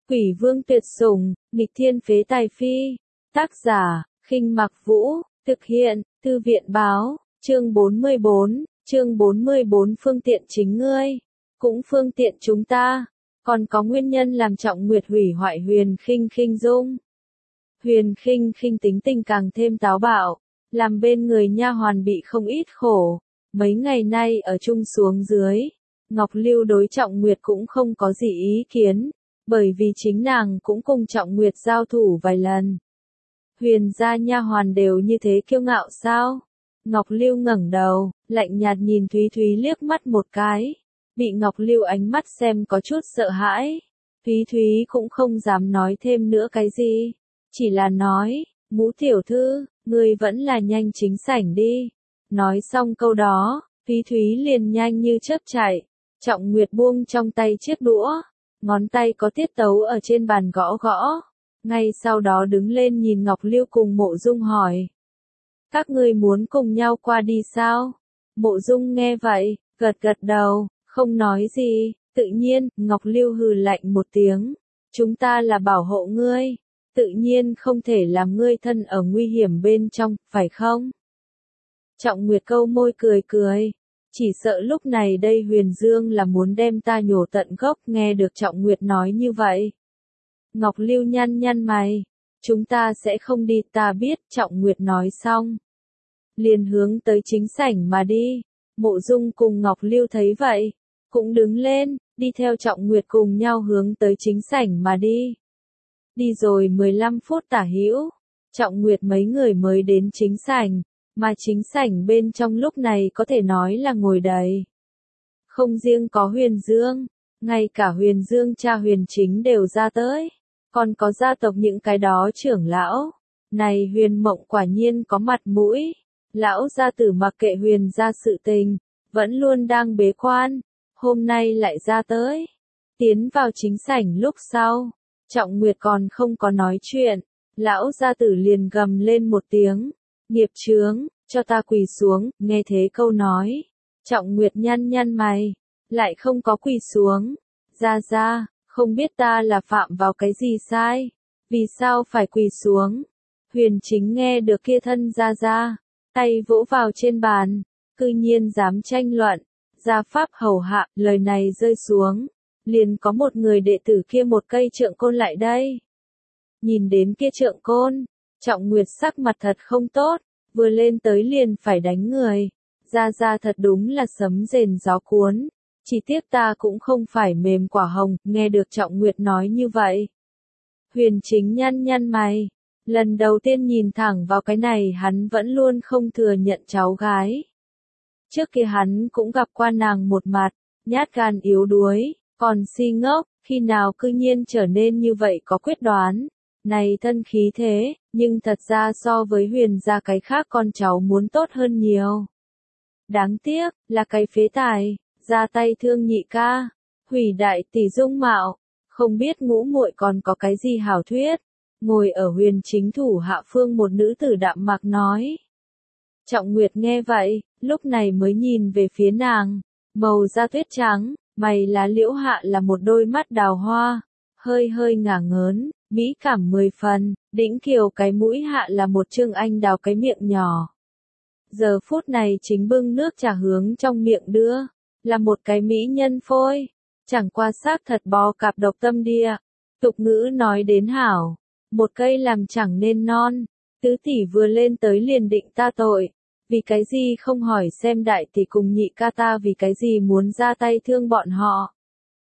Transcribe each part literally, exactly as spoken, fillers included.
Quỷ vương tuyệt sủng, nghịch thiên phế tài phi. Tác giả, Khinh Mặc Vũ, thực hiện, Thư viện báo, chương bốn mươi bốn, chương bốn mươi bốn phương tiện chính ngươi, cũng phương tiện chúng ta, còn có nguyên nhân làm Trọng Nguyệt hủy hoại Huyền Khinh Khinh dung. Huyền Khinh Khinh tính tình càng thêm táo bạo, làm bên người nha hoàn bị không ít khổ, mấy ngày nay ở chung xuống dưới, Ngọc Lưu đối Trọng Nguyệt cũng không có gì ý kiến, bởi vì chính nàng cũng cùng Trọng Nguyệt giao thủ vài lần. Huyền gia nha hoàn đều như thế kiêu ngạo sao? Ngọc Lưu ngẩng đầu, lạnh nhạt nhìn Thúy Thúy liếc mắt một cái, bị Ngọc Lưu ánh mắt xem có chút sợ hãi. Thúy Thúy cũng không dám nói thêm nữa cái gì, chỉ là nói, Ngũ tiểu thư, ngươi vẫn là nhanh chính sảnh đi. Nói xong câu đó, Thúy Thúy liền nhanh như chớp chạy, Trọng Nguyệt buông trong tay chiếc đũa, ngón tay có tiết tấu ở trên bàn gõ gõ. Ngay sau đó đứng lên nhìn Ngọc Lưu cùng Mộ Dung hỏi. Các ngươi muốn cùng nhau qua đi sao? Mộ Dung nghe vậy, gật gật đầu, không nói gì, tự nhiên, Ngọc Lưu hừ lạnh một tiếng. Chúng ta là bảo hộ ngươi, tự nhiên không thể làm ngươi thân ở nguy hiểm bên trong, phải không? Trọng Nguyệt câu môi cười cười. Chỉ sợ lúc này đây Huyền Dương là muốn đem ta nhổ tận gốc, nghe được Trọng Nguyệt nói như vậy. Ngọc Lưu nhăn nhăn mày, chúng ta sẽ không đi, ta biết, Trọng Nguyệt nói xong. Liền hướng tới chính sảnh mà đi, Mộ Dung cùng Ngọc Lưu thấy vậy, cũng đứng lên, đi theo Trọng Nguyệt cùng nhau hướng tới chính sảnh mà đi. Đi rồi mười lăm phút tả hữu, Trọng Nguyệt mấy người mới đến chính sảnh, mà chính sảnh bên trong lúc này có thể nói là ngồi đầy. Không riêng có Huyền Dương, ngay cả Huyền Dương cha Huyền Chính đều ra tới. Còn có gia tộc những cái đó trưởng lão. Này Huyền Mộng quả nhiên có mặt mũi. Lão gia tử mặc kệ Huyền gia sự tình, vẫn luôn đang bế quan. Hôm nay lại ra tới. Tiến vào chính sảnh lúc sau. Trọng Nguyệt còn không có nói chuyện. Lão gia tử liền gầm lên một tiếng. Nghiệp chướng, cho ta quỳ xuống, nghe thế câu nói. Trọng Nguyệt nhăn nhăn mày. Lại không có quỳ xuống. Ra ra. Không biết ta là phạm vào cái gì sai, vì sao phải quỳ xuống. Huyền Chính nghe được kia thân ra ra, tay vỗ vào trên bàn, cư nhiên dám tranh luận, gia pháp hầu hạ, lời này rơi xuống, liền có một người đệ tử kia một cây trượng côn lại đây. Nhìn đến kia trượng côn, Trọng Nguyệt sắc mặt thật không tốt, vừa lên tới liền phải đánh người, ra ra thật đúng là sấm rền gió cuốn. Chỉ tiếc ta cũng không phải mềm quả hồng, nghe được Trọng Nguyệt nói như vậy. Huyền Chính nhăn nhăn mày, lần đầu tiên nhìn thẳng vào cái này hắn vẫn luôn không thừa nhận cháu gái. Trước kia hắn cũng gặp qua nàng một mặt, nhát gan yếu đuối, còn si ngốc, khi nào cư nhiên trở nên như vậy có quyết đoán. Này thân khí thế, nhưng thật ra so với Huyền gia cái khác con cháu muốn tốt hơn nhiều. Đáng tiếc, là cái phế tài. Ra tay thương nhị ca, hủy đại tỷ dung mạo, không biết Ngũ muội còn có cái gì hảo thuyết. Ngồi ở Huyền Chính thủ hạ phương một nữ tử đạm mạc nói. Trọng Nguyệt nghe vậy, lúc này mới nhìn về phía nàng, màu da tuyết trắng, mày lá liễu hạ là một đôi mắt đào hoa, hơi hơi ngả ngớn, mỹ cảm mười phần, đĩnh kiều cái mũi hạ là một trương anh đào cái miệng nhỏ. Giờ phút này chính bưng nước trà hướng trong miệng đưa. Là một cái mỹ nhân phôi, chẳng qua xác thật bò cạp độc tâm địa. Tục ngữ nói đến hảo, một cây làm chẳng nên non, tứ tỷ vừa lên tới liền định ta tội, vì cái gì không hỏi xem đại tỷ cùng nhị ca ta vì cái gì muốn ra tay thương bọn họ.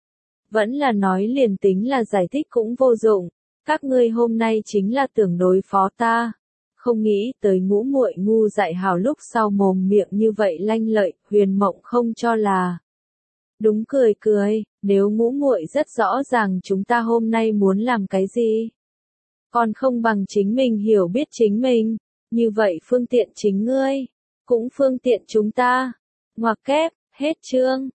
Vẫn là nói liền tính là giải thích cũng vô dụng, các ngươi hôm nay chính là tưởng đối phó ta. Không nghĩ tới Ngũ muội ngu dại hào lúc sau mồm miệng như vậy lanh lợi, Huyền Mộng không cho là. Đúng cười cười, nếu Ngũ muội rất rõ ràng chúng ta hôm nay muốn làm cái gì. Còn không bằng chính mình hiểu biết chính mình, như vậy phương tiện chính ngươi, cũng phương tiện chúng ta. Ngoặc kép, hết chương.